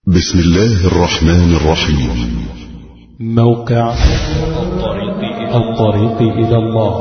بسم الله الرحمن الرحيم. موقع الطريق إلى الله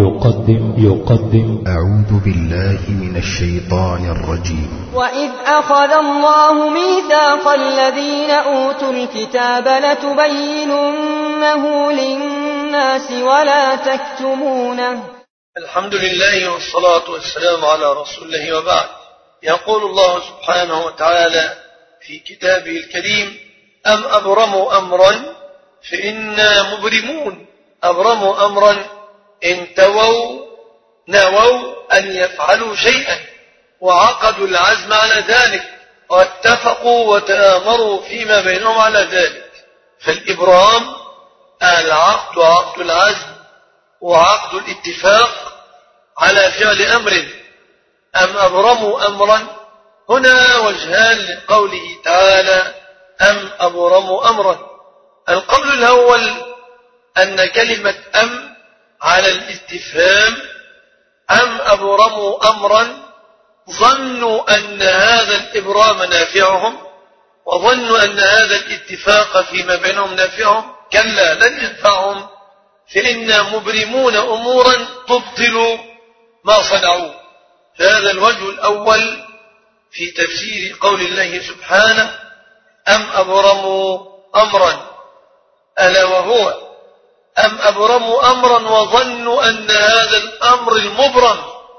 يقدم أعوذ بالله من الشيطان الرجيم. وإذ أخذ الله ميثاق الذين أوتوا الكتاب لتبيننه للناس ولا تكتمونه. الحمد لله والصلاة والسلام على رسول الله وبعد. يقول الله سبحانه وتعالى في كتابه الكريم: أم أبرموا أمرا فإنا مبرمون. أبرموا أمرا إن نووا أن يفعلوا شيئا وعقدوا العزم على ذلك واتفقوا وتآمروا فيما بينهم على ذلك. فالإبرام العقد وعقد العزم وعقد الاتفاق على فعل أمر. أم أبرموا أمرا، هنا وجهان لقوله تعالى أم أبرموا أمرا. القول الأول أن كلمة أم على الاستفهام، أم أبرموا أمرا، ظنوا أن هذا الإبرام نافعهم وظنوا أن هذا الاتفاق فيما بينهم نافعهم. كلا، لن ينفعهم، فإنا مبرمون أمورا تبطل ما صنعوا. فهذا الوجه الأول في تفسير قول الله سبحانه أم أبرموا أمرا، ألا وهو أم أبرموا أمرا وظنوا أن هذا الأمر المبرم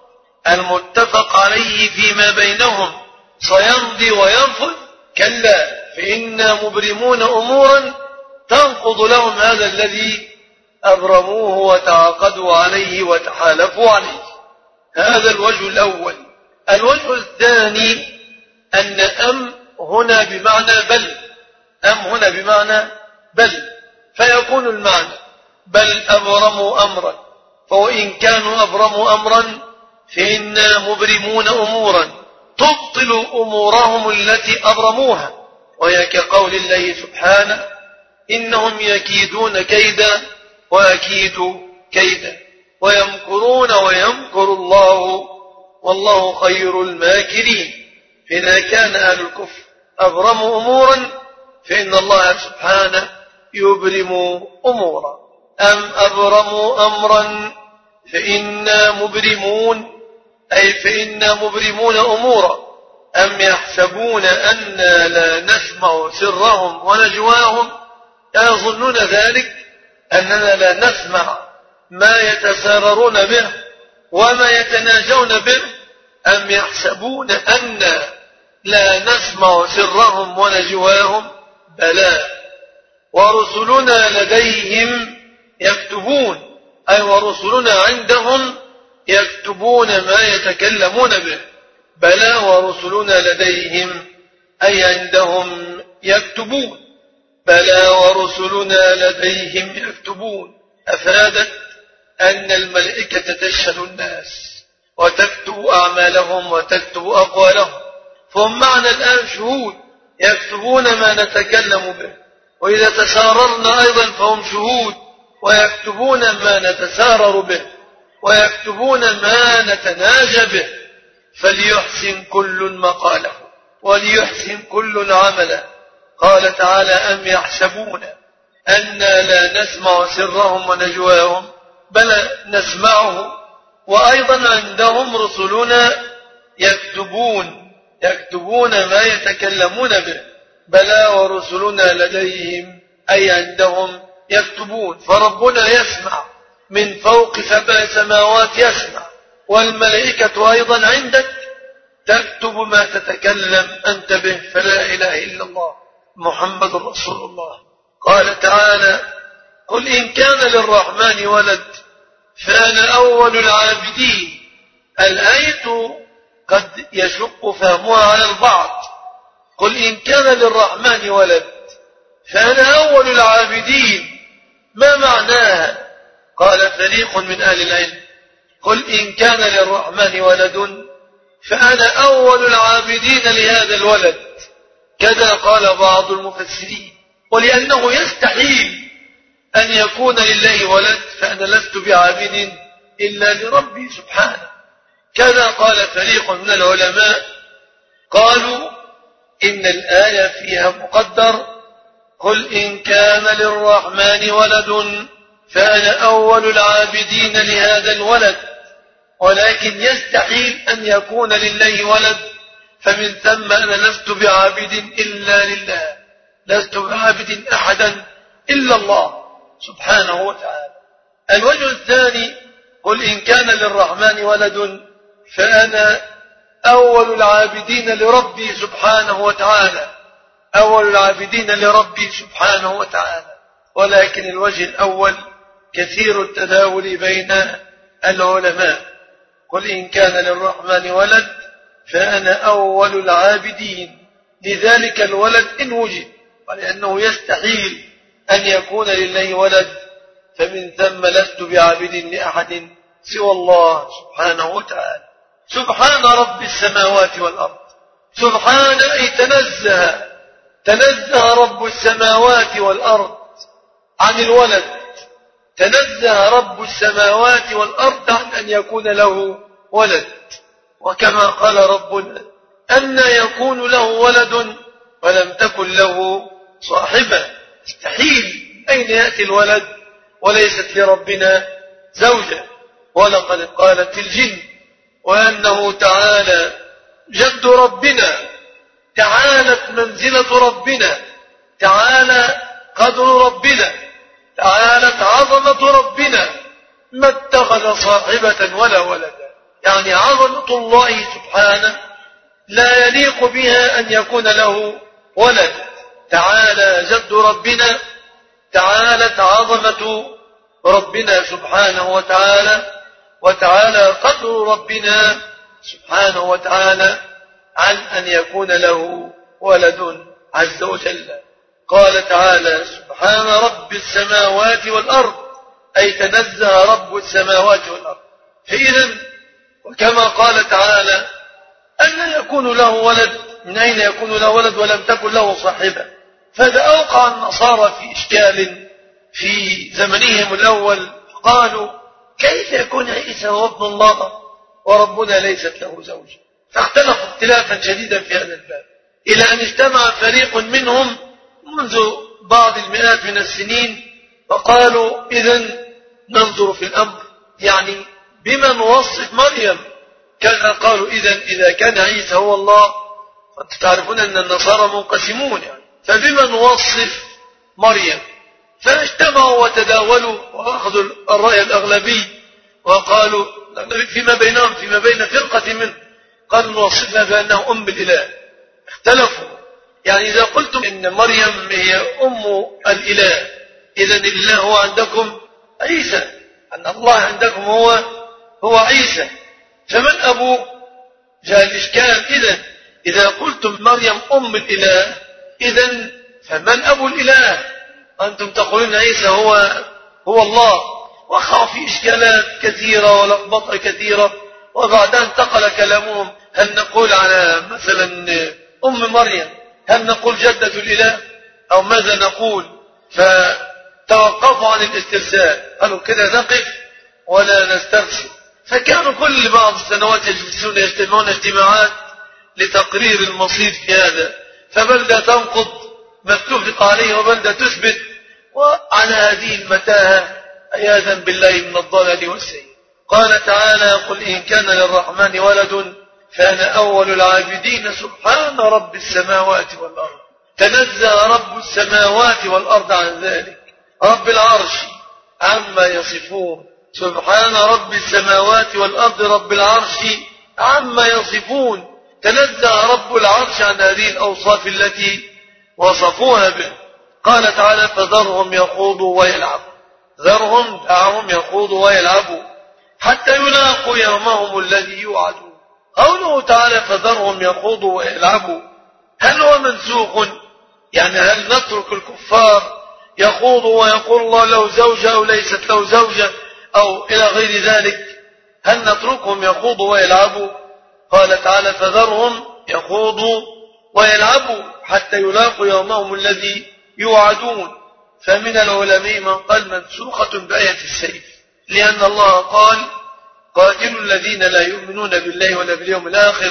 المتفق عليه فيما بينهم سيمضي وينفذ. كلا، فإنا مبرمون أمورا تنقض لهم هذا الذي أبرموه وتعاقدوا عليه وتحالفوا عليه. هذا الوجه الأول. الوجه الثاني أن أم هنا بمعنى بل. أم هنا بمعنى بل، فيكون المعنى بل أبرموا أمرا، فوإن كانوا أبرموا أمرا فإنا مبرمون أمورا تبطل أمورهم التي أبرموها، وهي كقول الله سبحانه إنهم يكيدون كيدا وأكيد كيدا ويمكرون ويمكر الله والله خير الماكرين. فإذا كان أهل الكفر أبرموا أمورا فإن الله سبحانه يبرم أمورا. أم أبرموا أمرا فإنا مبرمون، أي فإنا مبرمون أمورا. أم يحسبون أنا لا نسمع سرهم ونجواهم، يظنون ذلك أننا لا نسمع ما يتساررون به وما يتناجون به. أم يحسبون أنا لا نسمع سرهم ونجواهم، بلى ورسلنا لديهم يكتبون، أي ورسلنا عندهم يكتبون ما يتكلمون به. بلى ورسلنا لديهم، أي عندهم يكتبون. بلى ورسلنا لديهم يكتبون أفادت أن الملائكة تشهد الناس وتكتب أعمالهم وتكتب أقوالهم، فهم معنا الآن شهود يكتبون ما نتكلم به، وإذا تساررنا أيضا فهم شهود ويكتبون ما نتسارر به ويكتبون ما نتناجى به. فليحسن كل مقاله وليحسن كل عمله. قال تعالى أم يحسبون أنا لا نسمع سرهم ونجواهم، بل نسمعه. وأيضا عندهم رسلنا يكتبون ما يتكلمون به. بلى ورسلنا لديهم، أي عندهم يكتبون. فربنا يسمع من فوق 7 سماوات، يسمع، والملائكة أيضا عندك تكتب ما تتكلم أنت به. فلا إله إلا الله محمد رسول الله. قال تعالى قل إن كان للرحمن ولد فأنا أول العابدين. الآية قد يشق فهمها على البعض. قل إن كان للرحمن ولد فأنا أول العابدين، ما معناها؟ قال فريق من أهل العلم قل إن كان للرحمن ولد فأنا أول العابدين لهذا الولد، كذا قال بعض المفسرين. ولأنه يستحيل أن يكون لله ولد فأنا لست بعابد إلا لربي سبحانه. كذا قال فريق من العلماء قالوا إن الآية فيها مقدر قل إن كان للرحمن ولد فأنا أول العابدين لهذا الولد، ولكن يستحيل أن يكون لله ولد، فمن ثم أنا لست بعابد إلا لله، لست بعابد أحدا إلا الله سبحانه وتعالى. الوجه الثاني قل إن كان للرحمن ولد فأنا أول العابدين لربي سبحانه وتعالى، أول العابدين لربي سبحانه وتعالى. ولكن الوجه الأول كثير التداول بين العلماء. قل إن كان للرحمن ولد فأنا أول العابدين لذلك الولد إن وجد، ولأنه يستحيل أن يكون لله ولد، فمن ثم لست بعابد لأحد سوى الله سبحانه وتعالى. سبحان رب السماوات والأرض. سبحان أي تنزه رب السماوات والأرض عن الولد، تنزه رب السماوات والأرض عن أن يكون له ولد. وكما قال ربنا أن يكون له ولد ولم تكن له صاحبة، استحيل أين يأتي الولد وليست لربنا زوجة. ولقد قالت الجن وأنه تعالى جد ربنا، تعالت منزلة ربنا، تعالى قدر ربنا، تعالت عظمة ربنا، ما اتخذ صاحبة ولا ولدا. يعني عظمة الله سبحانه لا يليق بها أن يكون له ولد. تعالى جد ربنا، تعالت عظمة ربنا سبحانه وتعالى، وتعالى قدر ربنا سبحانه وتعالى عن أن يكون له ولد عز وجل. قال تعالى سبحان رب السماوات والأرض، أي تنزه رب السماوات والأرض. فإذا وكما قال تعالى أن يكون له ولد، من أين يكون له ولد ولم تكن له صاحبة؟ فهذا أوقع النصارى في إشكال في زمنهم الأول، قالوا كيف يكون عيسى هو ابن الله وربنا ليست له زوجة؟ فاختلفوا اختلافا شديدا في هذا الباب، إلى أن اجتمع فريق منهم منذ بعض المئات من السنين فقالوا إذن ننظر في الأمر، يعني بما نوصف مريم. كذا قالوا إذا كان عيسى هو الله، فأنتم تعرفون أن النصارى منقسمون، يعني فبما نوصف مريم؟ فاجتمعوا وتداولوا وأخذوا الرأي الأغلبي وقالوا فيما بينهم، فيما بين فرقة منهم، قالوا نوصفها بأنها أم الإله. اختلفوا، يعني إذا قلتم إن مريم هي أم الإله، إذن الإله هو عندكم عيسى، أن الله عندكم هو عيسى، فمن أبوه؟ جاء الإشكال. إذا قلتم مريم أم الإله، إذن فمن أبو الإله؟ أنتم تقولون عيسى هو الله. وقعوا في إشكالات كثيرة ولخبطة كثيرة، وبعدها انتقل كلامهم هل نقول على مثلا أم مريم، هل نقول جدة الإله أو ماذا نقول؟ فتوقفوا عن الاسترسال، قالوا كده نقف ولا نسترسل. فكانوا كل بعض السنوات يجلسون يجتمعون اجتماعات لتقرير المصير في هذا، فبلدة تنقض ما اتفق عليه وبلدة تثبت، وعلى هذه المتاهة عياذا بالله من الضلال والسيء. قال تعالى قل إن كان للرحمن ولد فأنا أول العابدين. سبحان رب السماوات والأرض، تنزه رب السماوات والأرض عن ذلك، رب العرش عما يصفون. سبحان رب السماوات والأرض رب العرش عما يصفون، تنزه رب العرش عن هذه الأوصاف التي وصفوها به. قال تعالى فذرهم يخوضوا ويلعبوا، ذرهم دعهم يخوضوا ويلعبوا حتى يلاقوا يومهم الذي يوعدون. قوله تعالى فذرهم يخوضوا ويلعبوا، هل هو منسوخ؟ يعني هل نترك الكفار يخوضوا ويقول الله له زوجة أو ليست له زوجة أو إلى غير ذلك؟ هل نتركهم يخوضوا ويلعبوا؟ قال تعالى فذرهم يخوضوا ويلعبوا حتى يلاقوا يومهم الذي يوعدون. فمن العلماء من قال منسوخة بآية السيف، لأن الله قال قاتلوا الذين لا يؤمنون بالله ولا باليوم الآخر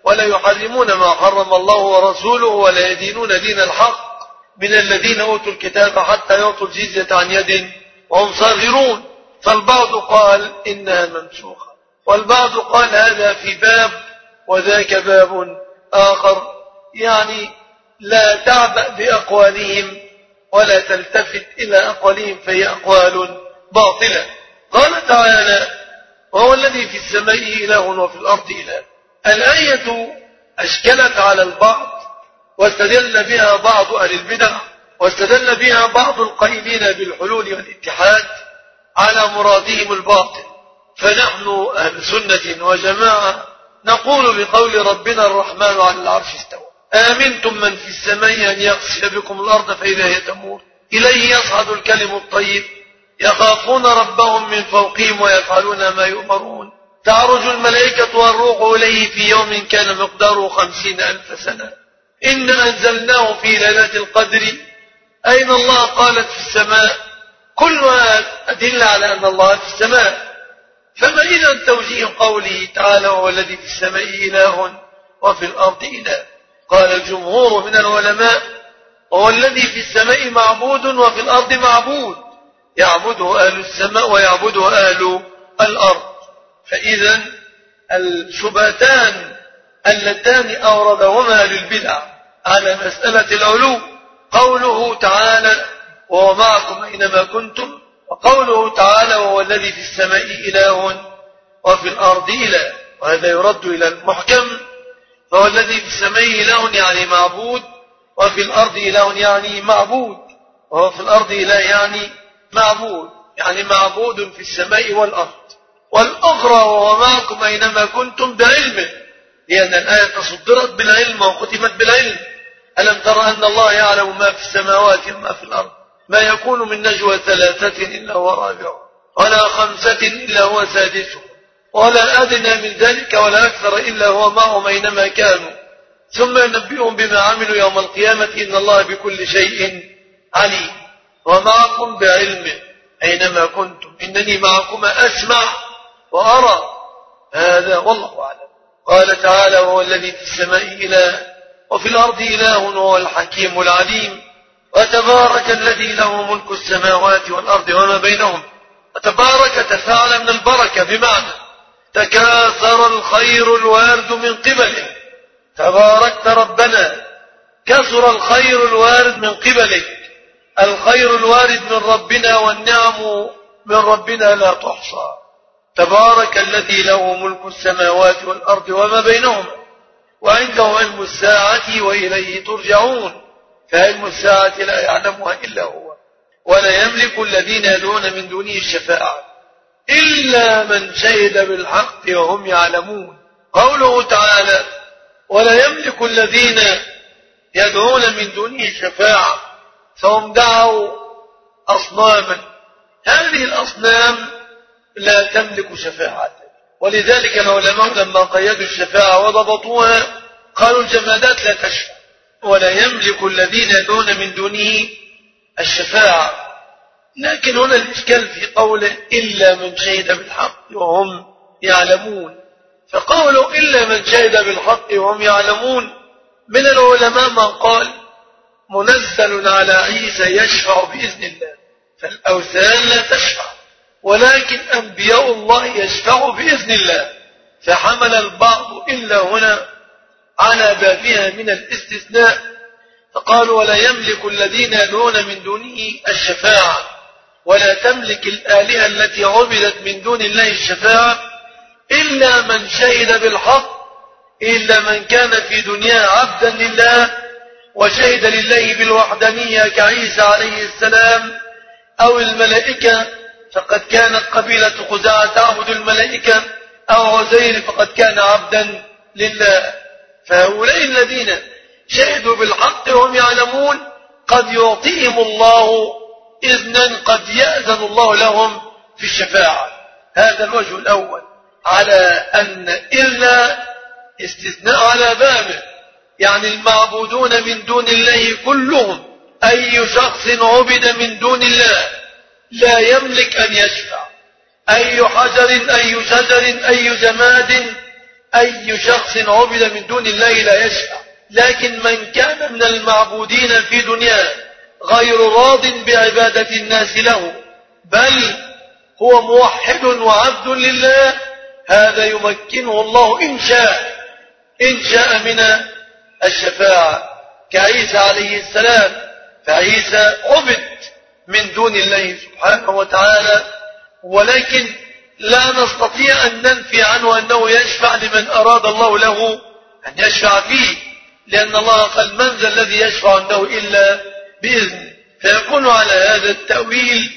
ولا يحرمون ما حرم الله ورسوله ولا يدينون دين الحق من الذين أوتوا الكتاب حتى يعطوا الجزية عن يد وهم صاغرون. فالبعض قال إنها منسوخة، والبعض قال هذا في باب وذاك باب آخر، يعني لا تعبأ بأقوالهم ولا تلتفت إلى أقوالهم فهي أقوال باطلة. قال تعالى وهو الذي في السماء إله وفي الأرض إله. الآية أشكلت على البعض واستدل بها بعض أهل البدع واستدل بها بعض القائلين بالحلول والاتحاد على مرادهم الباطل. فنحن أهل سنة وجماعة نقول بقول ربنا الرحمن على العرش استوى آمنتم من في السماء أن يخسف بكم الأرض فإذا هي تمور إليه يصعد الكلم الطيب يخافون ربهم من فوقهم ويفعلون ما يؤمرون تعرج الملائكة والروح إليه في يوم كان مقداره 50,000 سنة إن أنزلناه في ليلة القدر. أين الله؟ قالت في السماء. كلها أدل على أن الله في السماء. فما إذا توجيه قوله تعالى وهو الذي في السماء إله وفي الأرض إله؟ قال الجمهور من العلماء وهو الذي في السماء معبود وفي الأرض معبود، يعبده أهل السماء ويعبده أهل الأرض. فإذا الشبهتان اللتان أوردهما أهل البدع على مسألة العلو قوله تعالى وهو معكم أينما كنتم، وقوله تعالى وهو الذي في السماء إله وفي الأرض إله، وهذا يرد إلى المحكم. فهو الذي في السماء إله يعني معبود، وفي الأرض إله يعني معبود، وهو في الأرض إله يعني معبود، يعني معبود في السماء والأرض. والأخرى وهو معكم أينما كنتم بعلمه، لأن الآية صدرت بالعلم وختمت بالعلم. ألم ترى أن الله يعلم ما في السماوات وما في الأرض ما يكون من نجوى 3 إلا هو رابعهم ولا 5 إلا هو سادسهم ولا أدنى من ذلك ولا أكثر إلا هو معهم أينما كانوا ثم ينبئهم بما عملوا يوم القيامة إن الله بكل شيء عليم. ومعكم بعلمه أينما كنتم إنني معكما أسمع وأرى. هذا والله أعلم. قال تعالى وهو الذي في السماء إله وفي الأرض إله وهو الحكيم العليم. وتبارك الذي له ملك السماوات والأرض وما بينهم. وتبارك تفاعل من البركة بمعنى تكاثر الخير الوارد من قبله. تباركت ربنا، كثر الخير الوارد من قبلك. الخير الوارد من ربنا والنعم من ربنا لا تحصى. تبارك الذي له ملك السماوات والأرض وما بينهما وعنده علم الساعة وإليه ترجعون. فعلم الساعة لا يعلمها إلا هو ولا يملك الذين يدعون من دونه الشفاعة إلا من شهد بالحق وهم يعلمون. قوله تعالى ولا يملك الذين يدعون من دونه الشفاعة فهم دعوا أصناما. هذه الأصنام لا تملك شفاعة، ولذلك العلماء لما قيدوا الشفاعة وضبطوها قالوا الجمادات لا تشفع. ولا يملك الذين يدعون من دونه الشفاعة. لكن هنا الإشكال في قوله إلا من شهد بالحق وهم يعلمون. فقوله إلا من شهد بالحق وهم يعلمون من العلماء من قال منزل على عيسى يشفع بإذن الله، فالأوثان لا تشفع ولكن أنبياء الله يشفعوا بإذن الله. فحمل البعض إلا هنا على بابها من الاستثناء فقالوا ولا يملك الذين يدعون من دونه الشفاعة ولا تملك الآلهة التي عبدت من دون الله الشفاعة إلا من شهد بالحق، إلا من كان في دنيا عبدا لله وشهد لله بالوحدانية كعيسى عليه السلام أو الملائكة فقد كانت قبيلة خزاعة تعبد الملائكة أو عزير فقد كان عبدا لله. فهؤلاء الذين شهدوا بالحق وهم يعلمون قد يعطيهم الله إذنا قد يأذن الله لهم في الشفاعة. هذا الوجه الأول على أن إلا استثناء على بابه، يعني المعبودون من دون الله كلهم أي شخص عبد من دون الله لا يملك أن يشفع. أي حجر أي شجر أي جماد أي شخص عبد من دون الله لا يشفع، لكن من كان من المعبودين في دنياه غير راض بعبادة الناس له، بل هو موحد وعبد لله، هذا يمكنه الله إن شاء من الشفاعة، كعيسى عليه السلام، فعيسى عبد من دون الله سبحانه وتعالى، ولكن لا نستطيع أن ننفي عنه أنه يشفع لمن أراد الله له أن يشفع فيه، لأن الله قال: من ذا الذي يشفع عنده إلا بإذنه، فيكون على هذا التأويل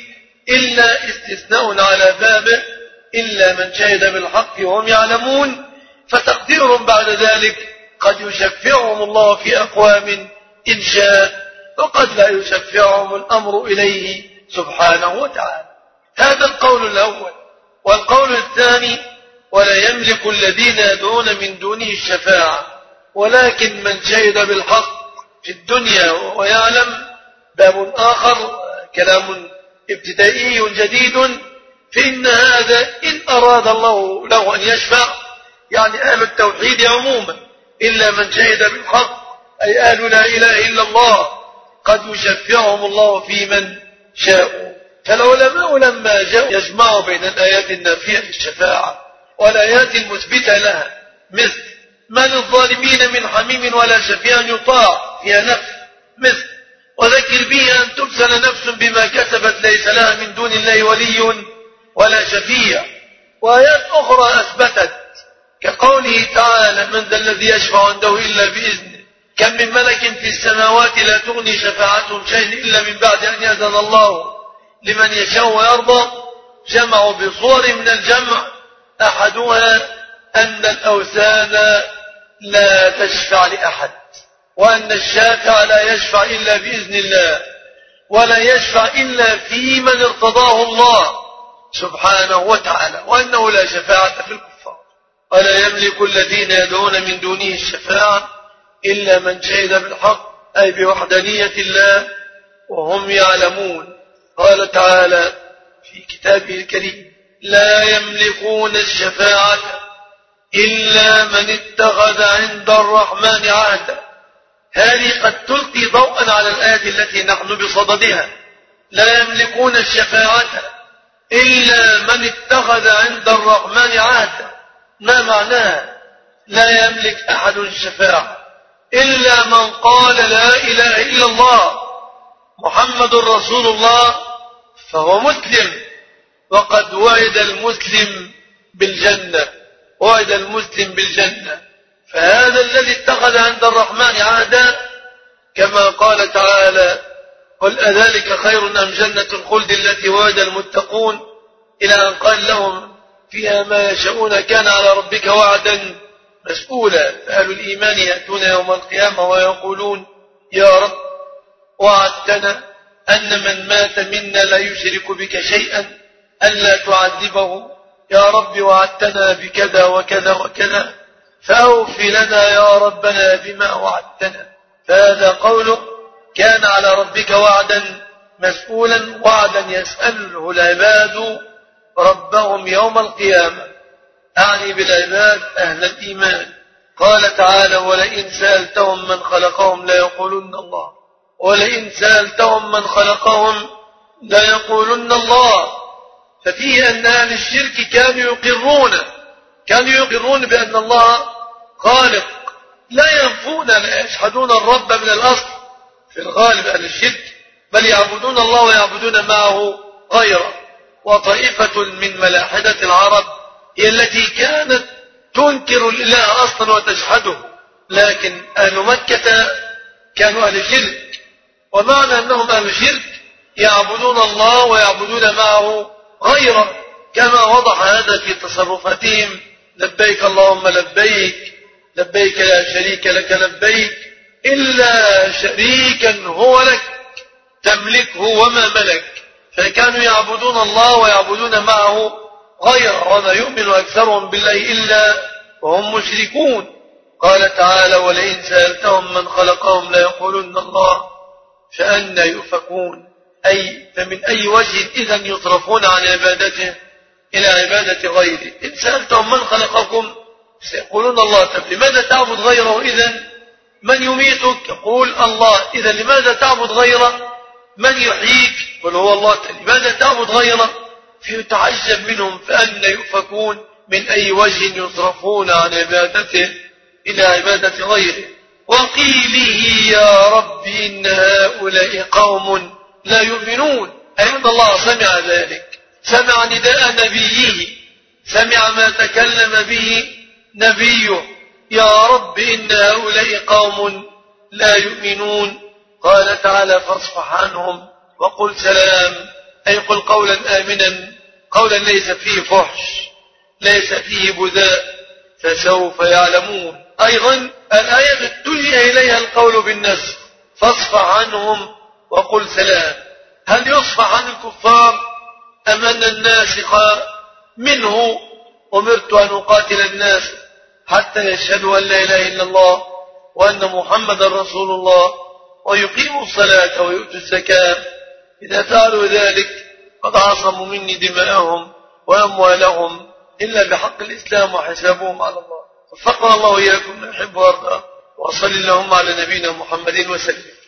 إلا استثناء على بابه، إلا من شهد بالحق وهم يعلمون، فتقدير بعد ذلك: قد يشفعهم الله في أقوام إن شاء، وقد لا يشفعهم الأمر إليه سبحانه وتعالى. هذا القول الأول. والقول الثاني: ولا يملك الذين يدعون من دونه الشفاعة، ولكن من شهد بالحق في الدنيا ويعلم. باب آخر، كلام ابتدائي جديد، فإن هذا إن أراد الله له أن يشفع، يعني أهل التوحيد عموما، إلا من شهد بالحق أي أهل لا إله إلا الله، قد يشفعهم الله في من شاء. فالعلماء لما جاءوا يجمعوا بين الآيات النافية للشفاعة والآيات المثبتة لها، مثل: ما للظالمين من حميم ولا شفيع يطاع، فيها نفي، مثل: وذكر به أن تبسل نفس بما كسبت ليس لها من دون الله ولي ولا شفيع. وآيات أخرى أثبتت، كقوله تعالى: من ذا الذي يشفع عنده إلا بإذنه، كم من ملك في السماوات لا تغني شفاعتهم شيئا إلا من بعد أن يأذن الله لمن يشاء ويرضى. جمعوا بصور من الجمع، أحدها أن الأوثان لا تشفع لأحد، وأن الشافع لا يشفع إلا بإذن الله، ولا يشفع إلا في من ارتضاه الله سبحانه وتعالى، وأنه لا شفاعة في الكفار. ولا يملك الذين يدعون من دونه الشفاعة إلا من شهد بالحق، أي بوحدانية الله وهم يعلمون. قال تعالى في كتابه الكريم: لا يملكون الشفاعة إلا من اتخذ عند الرحمن عهدا. هذه قد تلقي ضوءا على الآية التي نحن بصددها: لا يملكون الشفاعة إلا من اتخذ عند الرحمن عهدا. ما معناها؟ لا يملك أحد الشفاعة إلا من قال لا إله إلا الله محمد رسول الله، فهو مسلم، وقد وعد المسلم بالجنة، وعد المسلم بالجنة. فهذا الذي اتخذ عند الرحمن عهدا، كما قال تعالى: قل أذلك خير أم جنة الخلد التي وعد المتقون، إلى أن قال لهم: فيها ما يشاءون كان على ربك وعدا مسؤولا. فأهل الإيمان يأتون يوم القيامة ويقولون: يا رب وعدتنا أن من مات منا لا يشرك بك شيئا ألا تعذبه، يا رب وعدتنا بكذا وكذا وكذا، فأوف لنا يا ربنا بما وعدتنا. فهذا قوله: كان على ربك وعدا مسؤولا، وعدا يسأله العباد ربهم يوم القيامة، أعني بالعباد أهل الإيمان. قال تعالى: ولئن سألتهم من خلقهم ليقولن الله، ولئن سألتهم من خلقهم ليقولن الله. ففيه أن أهل الشرك كانوا يقرون بأن الله خالق، لا ينفون، لا يجحدون الرب من الأصل في الغالب أهل الشرك، بل يعبدون الله ويعبدون معه غيره. وطائفة من ملاحدة العرب هي التي كانت تنكر الإله أصلا وتجحده، لكن أهل مكة كانوا أهل شرك، ومعنى أنهم أهل شرك يعبدون الله ويعبدون معه غيره، كما وضح هذا في تصرفاتهم: لبيك اللهم لبيك، لبيك لا شريك لك لبيك، إلا شريكا هو لك تملكه وما ملك. فكانوا يعبدون الله ويعبدون معه غيره، وما يؤمن أكثرهم بالله إلا وهم مشركون. قال تعالى: ولئن سألتهم من خلقهم ليقولن الله، فأنى يؤفكون، أي فمن أي وجه إذن يصرفون عن عبادته إلى عبادة غيره. إن سألتهم من خلقكم سيقولون الله. طب لماذا تعبد غيره إذن؟ من يميتك؟ يقول الله. إذا لماذا تعبد غيره؟ من يحييك؟ قل هو الله. لماذا تعبد غيره؟ فيتعجب منهم فأن يؤفكون، من أي وجه يصرفون عن عبادته إلى عبادة غيره. وقيله يا رب إن هؤلاء قوم لا يؤمنون. أي أن الله سمع ذلك، سمع نداء نبيه، سمع ما تكلم به نبيه. يا رب إن هؤلاء قوم لا يؤمنون. قال تعالى فاصفح عنهم وقل سلام، أي قل قولا آمنا، قولا ليس فيه فحش، ليس فيه بذاء، فسوف يعلمون. أيضا الآية اتجه إليها القول بالنسب، فاصفح عنهم وقل سلام. هل يصفح عن الكفار أم أن الناسخ منه أمرت أن أقاتل الناس حتى يشهدوا أن لا إله إلا الله وأن محمد رسول الله ويقيموا الصلاة ويؤتوا الزكاة؟ إذا فعلوا ذلك قد عصموا مني دماءهم وأموالهم إلا بحق الإسلام وحسابهم على الله. وفقنا الله إياكم من يحب ويرضى. وصل اللهم على نبينا محمد وسلم.